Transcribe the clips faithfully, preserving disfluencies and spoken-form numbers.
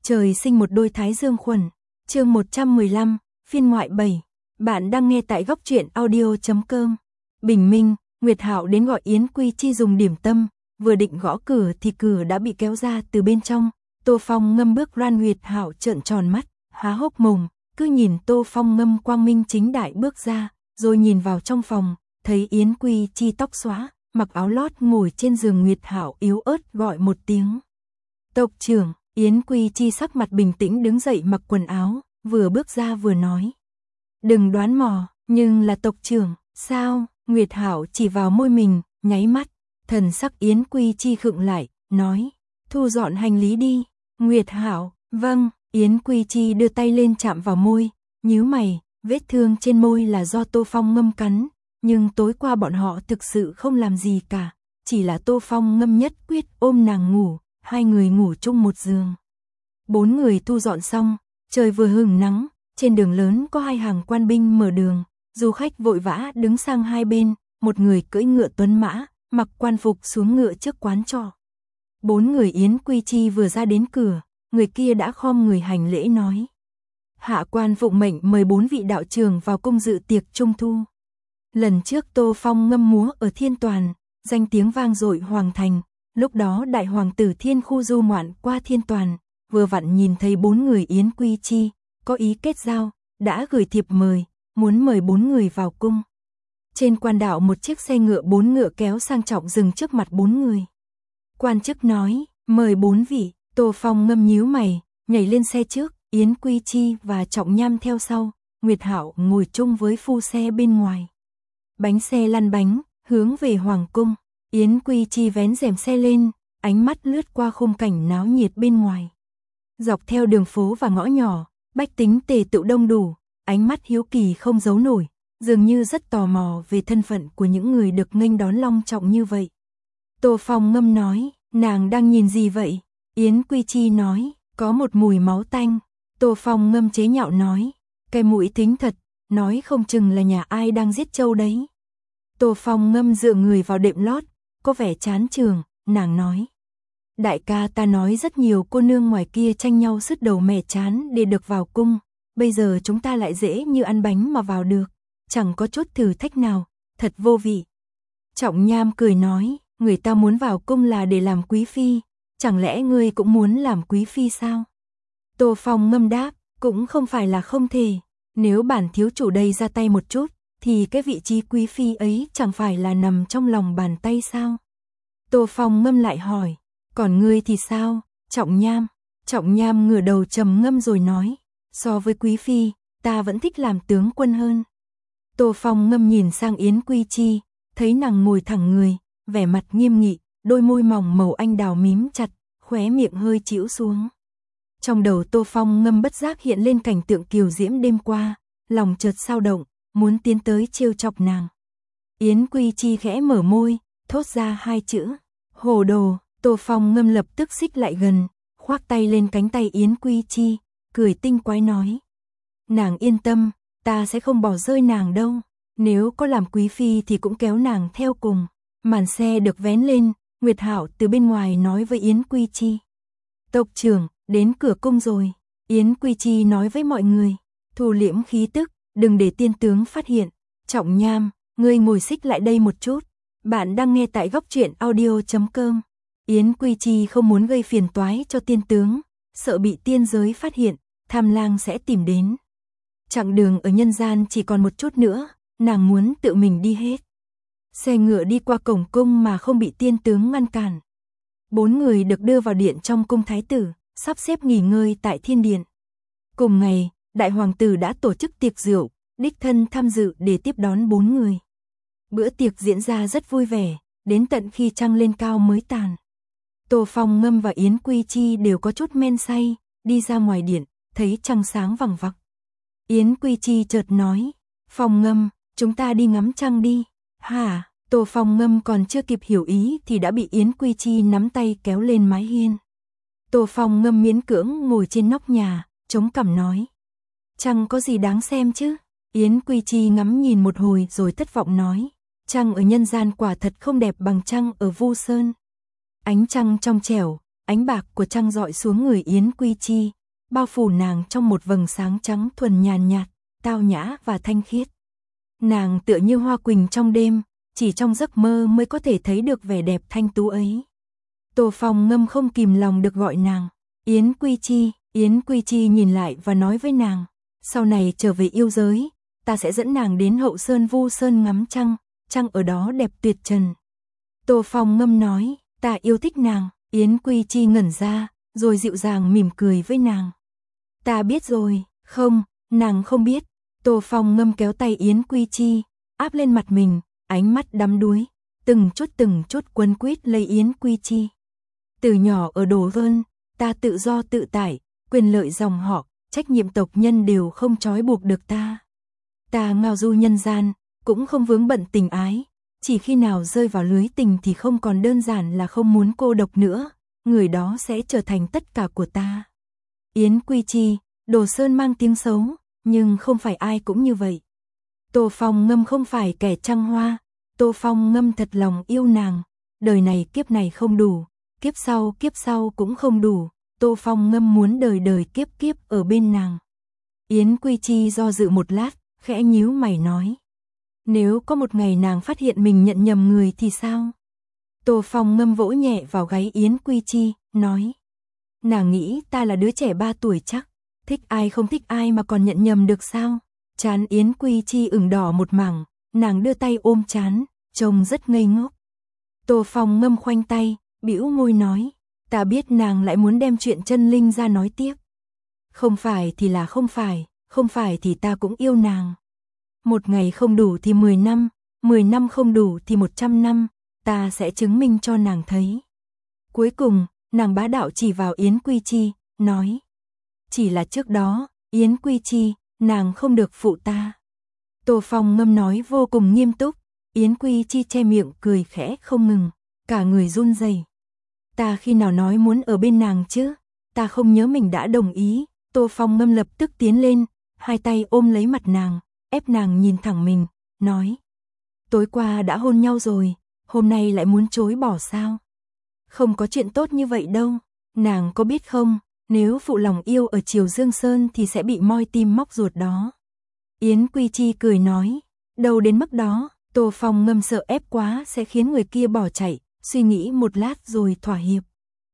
Trời sinh một đôi thái dương khuẩn. Chương một trăm mười lăm, phiên ngoại bảy. Bạn đang nghe tại góc truyện audio chấm com. Bình minh, Nguyệt Hạo đến gọi Yến Quy Chi dùng điểm tâm, vừa định gõ cửa thì cửa đã bị kéo ra từ bên trong. Tô Phong Ngâm bước ra, Nguyệt Hạo trợn tròn mắt, há hốc mồm, cứ nhìn Tô Phong Ngâm quang minh chính đại bước ra, rồi nhìn vào trong phòng, thấy Yến Quy Chi tóc xóa, mặc áo lót ngồi trên giường. Nguyệt Hạo yếu ớt gọi một tiếng. Tộc trưởng. Yến Quy Chi sắc mặt bình tĩnh đứng dậy mặc quần áo, vừa bước ra vừa nói. Đừng đoán mò, nhưng là tộc trưởng, sao? Nguyệt Hạo chỉ vào môi mình, nháy mắt, thần sắc Yến Quy Chi khựng lại, nói, thu dọn hành lý đi. Nguyệt Hạo, vâng. Yến Quy Chi đưa tay lên chạm vào môi, nhíu mày, vết thương trên môi là do Tô Phong Ngâm cắn, nhưng tối qua bọn họ thực sự không làm gì cả, chỉ là Tô Phong Ngâm nhất quyết ôm nàng ngủ. Hai người ngủ chung một giường. Bốn người thu dọn xong, trời vừa hửng nắng, trên đường lớn có hai hàng quan binh mở đường, du khách vội vã đứng sang hai bên, một người cưỡi ngựa tuấn mã, mặc quan phục xuống ngựa trước quán trọ. Bốn người Yến Quy Chi vừa ra đến cửa, người kia đã khom người hành lễ nói. Hạ quan phụng mệnh mời bốn vị đạo trưởng vào cung dự tiệc trung thu. Lần trước Tô Phong Ngâm múa ở Thiên Toàn, danh tiếng vang dội hoàng thành. Lúc đó đại hoàng tử Thiên Khu du ngoạn qua Thiên Toàn, vừa vặn nhìn thấy bốn người Yến Quy Chi, có ý kết giao, đã gửi thiệp mời, muốn mời bốn người vào cung. Trên quan đạo một chiếc xe ngựa bốn ngựa kéo sang trọng dừng trước mặt bốn người. Quan chức nói, mời bốn vị. Tô Phong Ngâm nhíu mày, nhảy lên xe trước, Yến Quy Chi và Trọng Nham theo sau, Nguyệt Hạo ngồi chung với phu xe bên ngoài. Bánh xe lăn bánh, hướng về hoàng cung. Yến Quy Chi vén rèm xe lên, ánh mắt lướt qua khung cảnh náo nhiệt bên ngoài. Dọc theo đường phố và ngõ nhỏ, bách tính tề tựu đông đủ, ánh mắt hiếu kỳ không giấu nổi, dường như rất tò mò về thân phận của những người được nghênh đón long trọng như vậy. Tô Phong Ngâm nói, nàng đang nhìn gì vậy? Yến Quy Chi nói, có một mùi máu tanh. Tô Phong Ngâm chế nhạo nói, cái mũi thính thật, nói không chừng là nhà ai đang giết trâu đấy. Tô Phong Ngâm dựa người vào đệm lót, có vẻ chán chường, nàng nói. Đại ca, ta nói rất nhiều cô nương ngoài kia tranh nhau sứt đầu mẻ chán để được vào cung, bây giờ chúng ta lại dễ như ăn bánh mà vào được, chẳng có chút thử thách nào, thật vô vị. Trọng Nham cười nói, người ta muốn vào cung là để làm quý phi, chẳng lẽ ngươi cũng muốn làm quý phi sao? Tô Phong Ngâm đáp, cũng không phải là không thể, nếu bản thiếu chủ đây ra tay một chút, thì cái vị trí quý phi ấy chẳng phải là nằm trong lòng bàn tay sao? Tô Phong Ngâm lại hỏi, còn ngươi thì sao? Trọng Nham. Trọng Nham ngửa đầu trầm ngâm rồi nói, so với quý phi, ta vẫn thích làm tướng quân hơn. Tô Phong Ngâm nhìn sang Yến Quy Chi, thấy nàng ngồi thẳng người, vẻ mặt nghiêm nghị, đôi môi mỏng màu anh đào mím chặt, khóe miệng hơi chĩu xuống. Trong đầu Tô Phong Ngâm bất giác hiện lên cảnh tượng kiều diễm đêm qua, lòng chợt xao động, muốn tiến tới trêu chọc nàng. Yến Quy Chi khẽ mở môi, thốt ra hai chữ, hồ đồ. Tô Phong Ngâm lập tức xích lại gần, khoác tay lên cánh tay Yến Quy Chi, cười tinh quái nói. Nàng yên tâm, ta sẽ không bỏ rơi nàng đâu, nếu có làm quý phi thì cũng kéo nàng theo cùng. Màn xe được vén lên, Nguyệt Hạo từ bên ngoài nói với Yến Quy Chi. Tộc trưởng, đến cửa cung rồi. Yến Quy Chi nói với mọi người, thu liễm khí tức, đừng để tiên tướng phát hiện. Trọng Nham, ngươi ngồi xích lại đây một chút. Bạn đang nghe tại góc truyện audio chấm com. Yến Quy Chi không muốn gây phiền toái cho tiên tướng, sợ bị tiên giới phát hiện, Tham Lang sẽ tìm đến. Chặng đường ở nhân gian chỉ còn một chút nữa, nàng muốn tự mình đi hết. Xe ngựa đi qua cổng cung mà không bị tiên tướng ngăn cản. Bốn người được đưa vào điện trong cung thái tử, sắp xếp nghỉ ngơi tại thiên điện. Cùng ngày, đại hoàng tử đã tổ chức tiệc rượu, đích thân tham dự để tiếp đón bốn người. Bữa tiệc diễn ra rất vui vẻ, đến tận khi trăng lên cao mới tàn. Tô Phong Ngâm và Yến Quy Chi đều có chút men say, đi ra ngoài điện, thấy trăng sáng vằng vặc. Yến Quy Chi chợt nói, Phong Ngâm, chúng ta đi ngắm trăng đi. Hả? Tô Phong Ngâm còn chưa kịp hiểu ý thì đã bị Yến Quy Chi nắm tay kéo lên mái hiên. Tô Phong Ngâm miễn cưỡng ngồi trên nóc nhà, chống cằm nói. Trăng có gì đáng xem chứ? Yến Quy Chi ngắm nhìn một hồi rồi thất vọng nói. Trăng ở nhân gian quả thật không đẹp bằng trăng ở Vu Sơn. Ánh trăng trong trẻo, ánh bạc của trăng rọi xuống người Yến Quy Chi, bao phủ nàng trong một vầng sáng trắng thuần nhàn nhạt, tao nhã và thanh khiết. Nàng tựa như hoa quỳnh trong đêm, chỉ trong giấc mơ mới có thể thấy được vẻ đẹp thanh tú ấy. Tô Phong Ngâm không kìm lòng được gọi nàng Yến Quy Chi. Yến Quy Chi nhìn lại và nói với nàng, sau này trở về yêu giới, ta sẽ dẫn nàng đến Hậu Sơn Vu Sơn ngắm trăng, trăng ở đó đẹp tuyệt trần. Tô Phong Ngâm nói, ta yêu thích nàng. Yến Quy Chi ngẩn ra, rồi dịu dàng mỉm cười với nàng. Ta biết rồi. Không, nàng không biết. Tô Phong Ngâm kéo tay Yến Quy Chi, áp lên mặt mình, ánh mắt đắm đuối, từng chút từng chút quấn quýt lấy Yến Quy Chi. Từ nhỏ ở Đồ Vân, ta tự do tự tại, quyền lợi dòng họ, trách nhiệm tộc nhân đều không trói buộc được ta. Ta ngao du nhân gian, cũng không vướng bận tình ái, chỉ khi nào rơi vào lưới tình thì không còn đơn giản là không muốn cô độc nữa, người đó sẽ trở thành tất cả của ta. Yến Quy Chi, Đồ Sơn mang tiếng xấu, nhưng không phải ai cũng như vậy. Tô Phong Ngâm không phải kẻ trăng hoa, Tô Phong Ngâm thật lòng yêu nàng, đời này kiếp này không đủ, kiếp sau kiếp sau cũng không đủ, Tô Phong Ngâm muốn đời đời kiếp kiếp ở bên nàng. Yến Quy Chi do dự một lát, khẽ nhíu mày nói, nếu có một ngày nàng phát hiện mình nhận nhầm người thì sao? Tô Phong Ngâm vỗ nhẹ vào gáy Yến Quy Chi, nói, nàng nghĩ ta là đứa trẻ ba tuổi chắc, thích ai không thích ai mà còn nhận nhầm được sao? Trán Yến Quy Chi ửng đỏ một mảng, nàng đưa tay ôm trán, trông rất ngây ngốc. Tô Phong Ngâm khoanh tay, bĩu môi nói, ta biết nàng lại muốn đem chuyện chân linh ra nói tiếp. Không phải thì là không phải, không phải thì ta cũng yêu nàng. Một ngày không đủ thì mười năm, mười năm không đủ thì một trăm năm, ta sẽ chứng minh cho nàng thấy. Cuối cùng, nàng bá đạo chỉ vào Yến Quy Chi, nói, chỉ là trước đó, Yến Quy Chi, nàng không được phụ ta. Tô Phong Ngâm nói vô cùng nghiêm túc, Yến Quy Chi che miệng cười khẽ không ngừng, cả người run rẩy. Ta khi nào nói muốn ở bên nàng chứ, ta không nhớ mình đã đồng ý. Tô Phong Ngâm lập tức tiến lên, hai tay ôm lấy mặt nàng, ép nàng nhìn thẳng mình, nói, tối qua đã hôn nhau rồi, hôm nay lại muốn chối bỏ sao? Không có chuyện tốt như vậy đâu, nàng có biết không, nếu phụ lòng yêu ở Triều Dương Sơn thì sẽ bị moi tim móc ruột đó. Yến Quy Chi cười nói, đâu đến mức đó. Tô Phong Ngâm sợ ép quá sẽ khiến người kia bỏ chạy, suy nghĩ một lát rồi thỏa hiệp.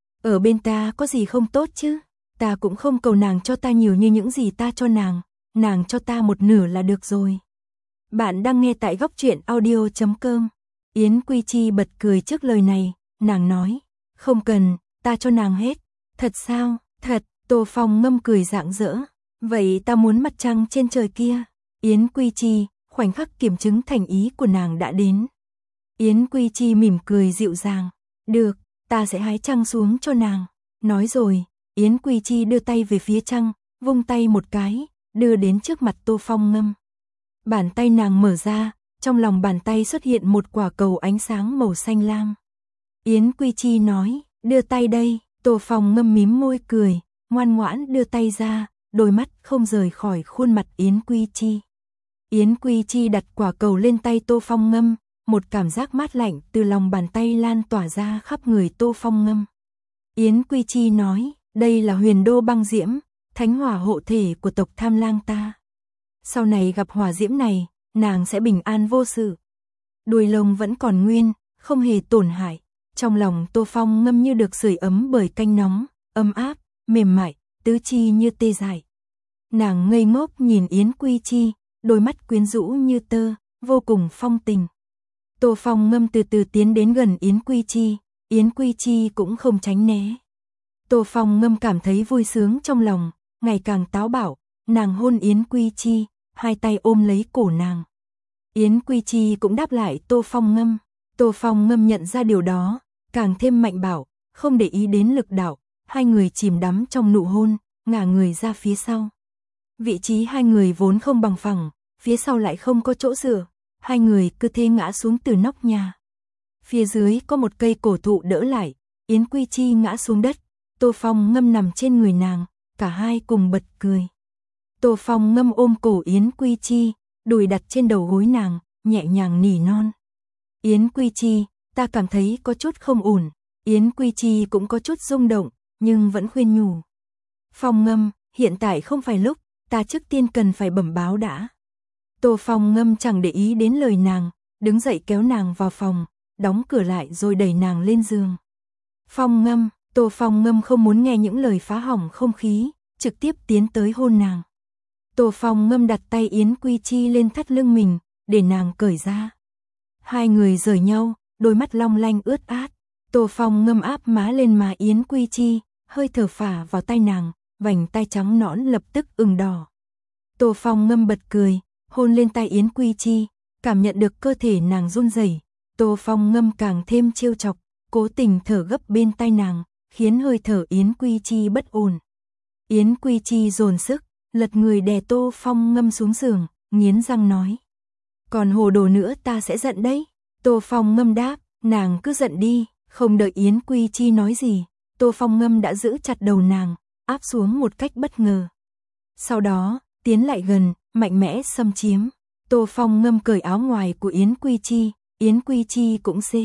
Ở bên ta có gì không tốt chứ, ta cũng không cầu nàng cho ta nhiều như những gì ta cho nàng, nàng cho ta một nửa là được rồi. Bạn đang nghe tại góc truyện audio chấm com. Yến Quy Chi bật cười trước lời này, nàng nói, không cần, ta cho nàng hết. Thật sao? Thật. Tô Phong Ngâm cười rạng rỡ, vậy ta muốn mặt trăng trên trời kia. Yến Quy Chi, khoảnh khắc kiểm chứng thành ý của nàng đã đến. Yến Quy Chi mỉm cười dịu dàng, được, ta sẽ hái trăng xuống cho nàng. Nói rồi, Yến Quy Chi đưa tay về phía trăng, vung tay một cái, đưa đến trước mặt Tô Phong Ngâm. Bàn tay nàng mở ra, trong lòng bàn tay xuất hiện một quả cầu ánh sáng màu xanh lam. Yến Quy Chi nói, đưa tay đây. Tô Phong Ngâm mím môi cười, ngoan ngoãn đưa tay ra, đôi mắt không rời khỏi khuôn mặt Yến Quy Chi. Yến Quy Chi đặt quả cầu lên tay Tô Phong Ngâm, một cảm giác mát lạnh từ lòng bàn tay lan tỏa ra khắp người Tô Phong Ngâm. Yến Quy Chi nói, đây là huyền đô băng diễm, thánh hỏa hộ thể của tộc Tham Lang ta. Sau này gặp hỏa diễm này, nàng sẽ bình an vô sự. Đuôi lông vẫn còn nguyên, không hề tổn hại. Trong lòng Tô Phong Ngâm như được sưởi ấm bởi canh nóng, ấm áp, mềm mại, tứ chi như tê dại. Nàng ngây ngốc nhìn Yến Quy Chi, đôi mắt quyến rũ như tơ, vô cùng phong tình. Tô Phong Ngâm từ từ tiến đến gần Yến Quy Chi, Yến Quy Chi cũng không tránh né. Tô Phong Ngâm cảm thấy vui sướng trong lòng, ngày càng táo bạo, nàng hôn Yến Quy Chi, hai tay ôm lấy cổ nàng. Yến Quy Chi cũng đáp lại Tô Phong Ngâm. Tô Phong Ngâm nhận ra điều đó, càng thêm mạnh bạo, không để ý đến lực đạo, hai người chìm đắm trong nụ hôn, ngả người ra phía sau. Vị trí hai người vốn không bằng phẳng, phía sau lại không có chỗ dựa, hai người cứ thế ngã xuống từ nóc nhà. Phía dưới có một cây cổ thụ đỡ lại, Yến Quy Chi ngã xuống đất, Tô Phong Ngâm nằm trên người nàng, cả hai cùng bật cười. Tô Phong Ngâm ôm cổ Yến Quy Chi, đùi đặt trên đầu gối nàng, nhẹ nhàng nỉ non. Yến Quy Chi, ta cảm thấy có chút không ổn, Yến Quy Chi cũng có chút rung động, nhưng vẫn khuyên nhủ. Phong Ngâm, hiện tại không phải lúc, ta trước tiên cần phải bẩm báo đã. Tô Phong Ngâm chẳng để ý đến lời nàng, đứng dậy kéo nàng vào phòng, đóng cửa lại rồi đẩy nàng lên giường. Phong Ngâm, Tô Phong Ngâm không muốn nghe những lời phá hỏng không khí, trực tiếp tiến tới hôn nàng. Tô Phong Ngâm đặt tay Yến Quy Chi lên thắt lưng mình, để nàng cởi ra. Hai người rời nhau, đôi mắt long lanh ướt át. Tô Phong Ngâm áp má lên má Yến Quy Chi, hơi thở phả vào tai nàng, vành tai trắng nõn lập tức ửng đỏ. Tô Phong Ngâm bật cười, hôn lên tai Yến Quy Chi, cảm nhận được cơ thể nàng run rẩy. Tô Phong Ngâm càng thêm trêu chọc, cố tình thở gấp bên tai nàng, khiến hơi thở Yến Quy Chi bất ổn. Yến Quy Chi dồn sức, lật người đè Tô Phong Ngâm xuống giường, nghiến răng nói. Còn hồ đồ nữa ta sẽ giận đấy. Tô Phong Ngâm đáp, nàng cứ giận đi. Không đợi Yến Quy Chi nói gì, Tô Phong Ngâm đã giữ chặt đầu nàng, áp xuống một cách bất ngờ. Sau đó, tiến lại gần, mạnh mẽ xâm chiếm. Tô Phong Ngâm cởi áo ngoài của Yến Quy Chi, Yến Quy Chi cũng c.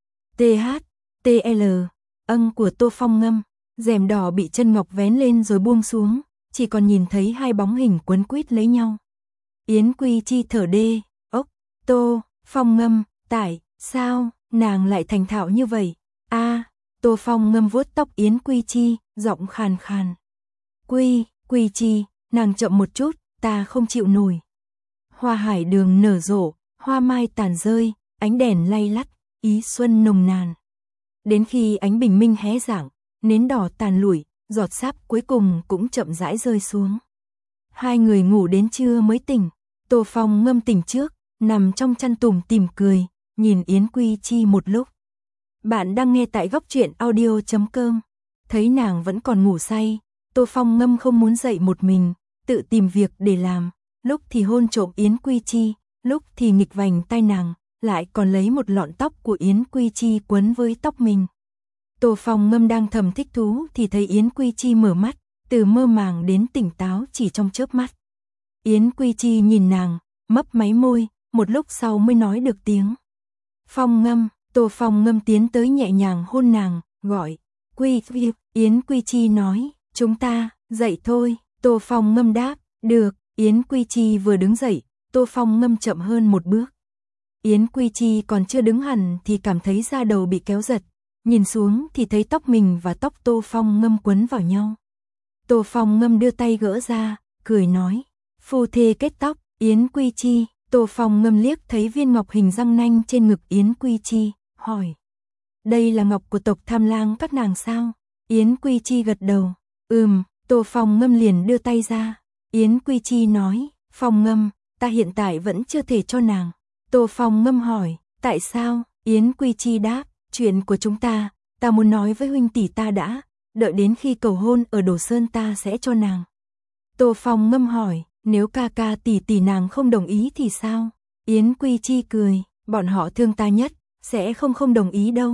T H, T L, âng của Tô Phong Ngâm, rèm đỏ bị chân ngọc vén lên rồi buông xuống, chỉ còn nhìn thấy hai bóng hình quấn quýt lấy nhau. Yến Quy Chi thở đê, ốc, Tô Phong Ngâm, tại sao nàng lại thành thạo như vậy? A, à, Tô Phong Ngâm vuốt tóc Yến Quy Chi, giọng khàn khàn. Quy, Quy Chi, nàng chậm một chút, ta không chịu nổi. Hoa hải đường nở rộ, hoa mai tàn rơi, ánh đèn lay lắt, ý xuân nồng nàn. Đến khi ánh bình minh hé rạng, nến đỏ tàn lụi, giọt sáp cuối cùng cũng chậm rãi rơi xuống. Hai người ngủ đến trưa mới tỉnh. Tô Phong Ngâm tỉnh trước, nằm trong chăn tủm tỉm cười, nhìn Yến Quy Chi một lúc. Bạn đang nghe tại góc truyện audio chấm com. Thấy nàng vẫn còn ngủ say, Tô Phong Ngâm không muốn dậy một mình, tự tìm việc để làm. Lúc thì hôn trộm Yến Quy Chi, lúc thì nghịch vành tai nàng, lại còn lấy một lọn tóc của Yến Quy Chi quấn với tóc mình. Tô Phong Ngâm đang thầm thích thú thì thấy Yến Quy Chi mở mắt, từ mơ màng đến tỉnh táo chỉ trong chớp mắt. Yến Quy Chi nhìn nàng, mấp máy môi, một lúc sau mới nói được tiếng. Phong Ngâm. Tô Phong Ngâm tiến tới nhẹ nhàng hôn nàng, gọi. Quy Quy. Yến Quy Chi nói, chúng ta, dậy thôi. Tô Phong Ngâm đáp, được. Yến Quy Chi vừa đứng dậy, Tô Phong Ngâm chậm hơn một bước. Yến Quy Chi còn chưa đứng hẳn thì cảm thấy da đầu bị kéo giật. Nhìn xuống thì thấy tóc mình và tóc Tô Phong Ngâm quấn vào nhau. Tô Phong Ngâm đưa tay gỡ ra, cười nói. Phu thê kết tóc. Yến Quy Chi. Tô Phong Ngâm liếc thấy viên ngọc hình răng nanh trên ngực Yến Quy Chi, hỏi. Đây là ngọc của tộc Tham Lang các nàng sao? Yến Quy Chi gật đầu. Ừm. Tô Phong Ngâm liền đưa tay ra. Yến Quy Chi nói. Phong Ngâm, ta hiện tại vẫn chưa thể cho nàng. Tô Phong Ngâm hỏi. Tại sao? Yến Quy Chi đáp. Chuyện của chúng ta, ta muốn nói với huynh tỷ ta đã. Đợi đến khi cầu hôn ở Đồ Sơn ta sẽ cho nàng. Tô Phong Ngâm hỏi. Nếu ca ca tỷ tỷ nàng không đồng ý thì sao? Yến Quy Chi cười. Bọn họ thương ta nhất, sẽ không không đồng ý đâu.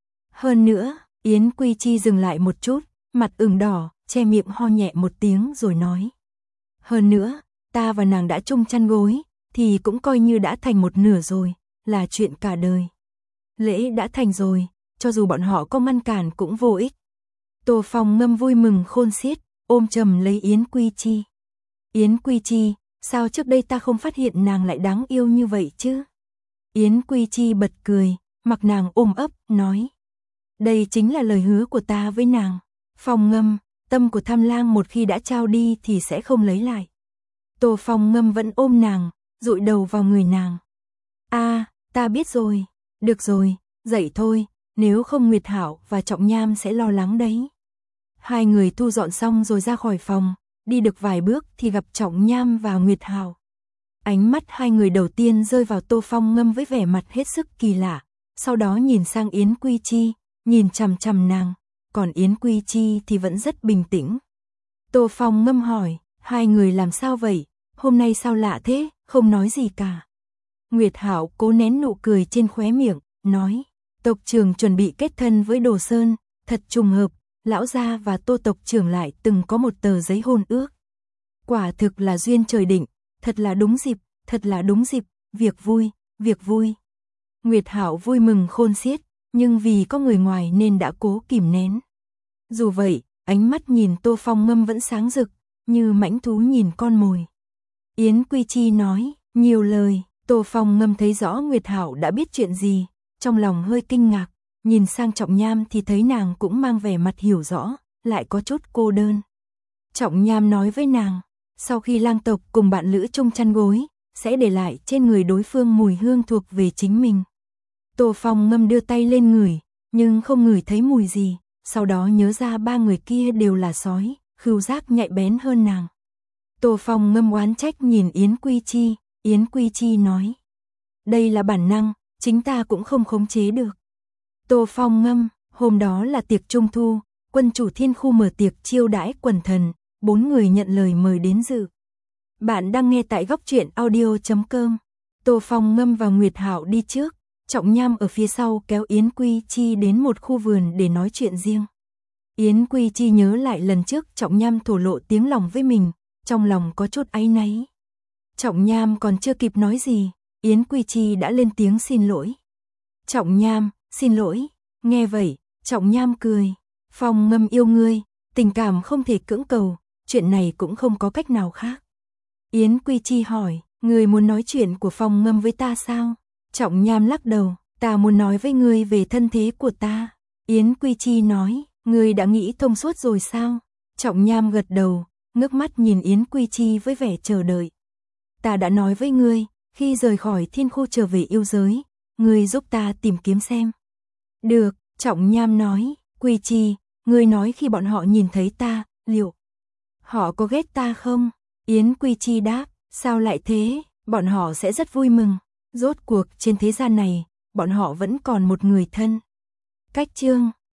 Hơn nữa, Yến Quy Chi dừng lại một chút, mặt ửng đỏ, che miệng ho nhẹ một tiếng rồi nói. Hơn nữa, ta và nàng đã chung chăn gối, thì cũng coi như đã thành một nửa rồi, là chuyện cả đời. Lễ đã thành rồi, cho dù bọn họ có ngăn cản cũng vô ích. Tô Phong Ngâm vui mừng khôn xiết, ôm chầm lấy Yến Quy Chi. Yến Quy Chi, sao trước đây ta không phát hiện nàng lại đáng yêu như vậy chứ? Yến Quy Chi bật cười, mặc nàng ôm ấp, nói. Đây chính là lời hứa của ta với nàng. Phong Ngâm, tâm của Tham Lang một khi đã trao đi thì sẽ không lấy lại. Tô Phong Ngâm vẫn ôm nàng, dụi đầu vào người nàng. A, à, ta biết rồi. Được rồi, dậy thôi, nếu không Nguyệt Hạo và Trọng Nham sẽ lo lắng đấy. Hai người thu dọn xong rồi ra khỏi phòng, đi được vài bước thì gặp Trọng Nham và Nguyệt Hạo. Ánh mắt hai người đầu tiên rơi vào Tô Phong Ngâm với vẻ mặt hết sức kỳ lạ, sau đó nhìn sang Yến Quy Chi, nhìn chằm chằm nàng, còn Yến Quy Chi thì vẫn rất bình tĩnh. Tô Phong Ngâm hỏi, hai người làm sao vậy, hôm nay sao lạ thế, không nói gì cả. Nguyệt Hạo cố nén nụ cười trên khóe miệng, nói, tộc trưởng chuẩn bị kết thân với Đồ Sơn, thật trùng hợp, lão gia và Tô tộc trưởng lại từng có một tờ giấy hôn ước. Quả thực là duyên trời định, thật là đúng dịp, thật là đúng dịp, việc vui, việc vui. Nguyệt Hạo vui mừng khôn xiết, nhưng vì có người ngoài nên đã cố kìm nén. Dù vậy, ánh mắt nhìn Tô Phong Ngâm vẫn sáng rực, như mãnh thú nhìn con mồi. Yến Quy Chi nói, nhiều lời, Tô Phong Ngâm thấy rõ Nguyệt Hạo đã biết chuyện gì, trong lòng hơi kinh ngạc, nhìn sang Trọng Nham thì thấy nàng cũng mang vẻ mặt hiểu rõ, lại có chút cô đơn. Trọng Nham nói với nàng, sau khi lang tộc cùng bạn lữ chung chăn gối, sẽ để lại trên người đối phương mùi hương thuộc về chính mình. Tô Phong Ngâm đưa tay lên ngửi, nhưng không ngửi thấy mùi gì, sau đó nhớ ra ba người kia đều là sói, khứu giác nhạy bén hơn nàng. Tô Phong Ngâm oán trách nhìn Yến Quy Chi, Yến Quy Chi nói, đây là bản năng, chính ta cũng không khống chế được. Tô Phong Ngâm, hôm đó là tiệc trung thu, quân chủ thiên khu mở tiệc chiêu đãi quần thần, bốn người nhận lời mời đến dự. Bạn đang nghe tại góc truyện audio chấm com. Tô Phong Ngâm và Nguyệt Hạo đi trước, Trọng Nham ở phía sau kéo Yến Quy Chi đến một khu vườn để nói chuyện riêng. Yến Quy Chi nhớ lại lần trước Trọng Nham thổ lộ tiếng lòng với mình, trong lòng có chút áy náy. Trọng Nham còn chưa kịp nói gì, Yến Quy Chi đã lên tiếng xin lỗi. Trọng Nham, xin lỗi. Nghe vậy, Trọng Nham cười. Phong Ngâm yêu ngươi, tình cảm không thể cưỡng cầu, chuyện này cũng không có cách nào khác. Yến Quy Chi hỏi, ngươi muốn nói chuyện của Phong Ngâm với ta sao? Trọng Nham lắc đầu, ta muốn nói với ngươi về thân thế của ta. Yến Quy Chi nói, ngươi đã nghĩ thông suốt rồi sao? Trọng Nham gật đầu, ngước mắt nhìn Yến Quy Chi với vẻ chờ đợi. Ta đã nói với ngươi, khi rời khỏi thiên khu trở về yêu giới, ngươi giúp ta tìm kiếm xem. Được, Trọng Nham nói, Quy Chi, ngươi nói khi bọn họ nhìn thấy ta, liệu họ có ghét ta không? Yến Quy Chi đáp, sao lại thế, bọn họ sẽ rất vui mừng. Rốt cuộc trên thế gian này, bọn họ vẫn còn một người thân. Cách chương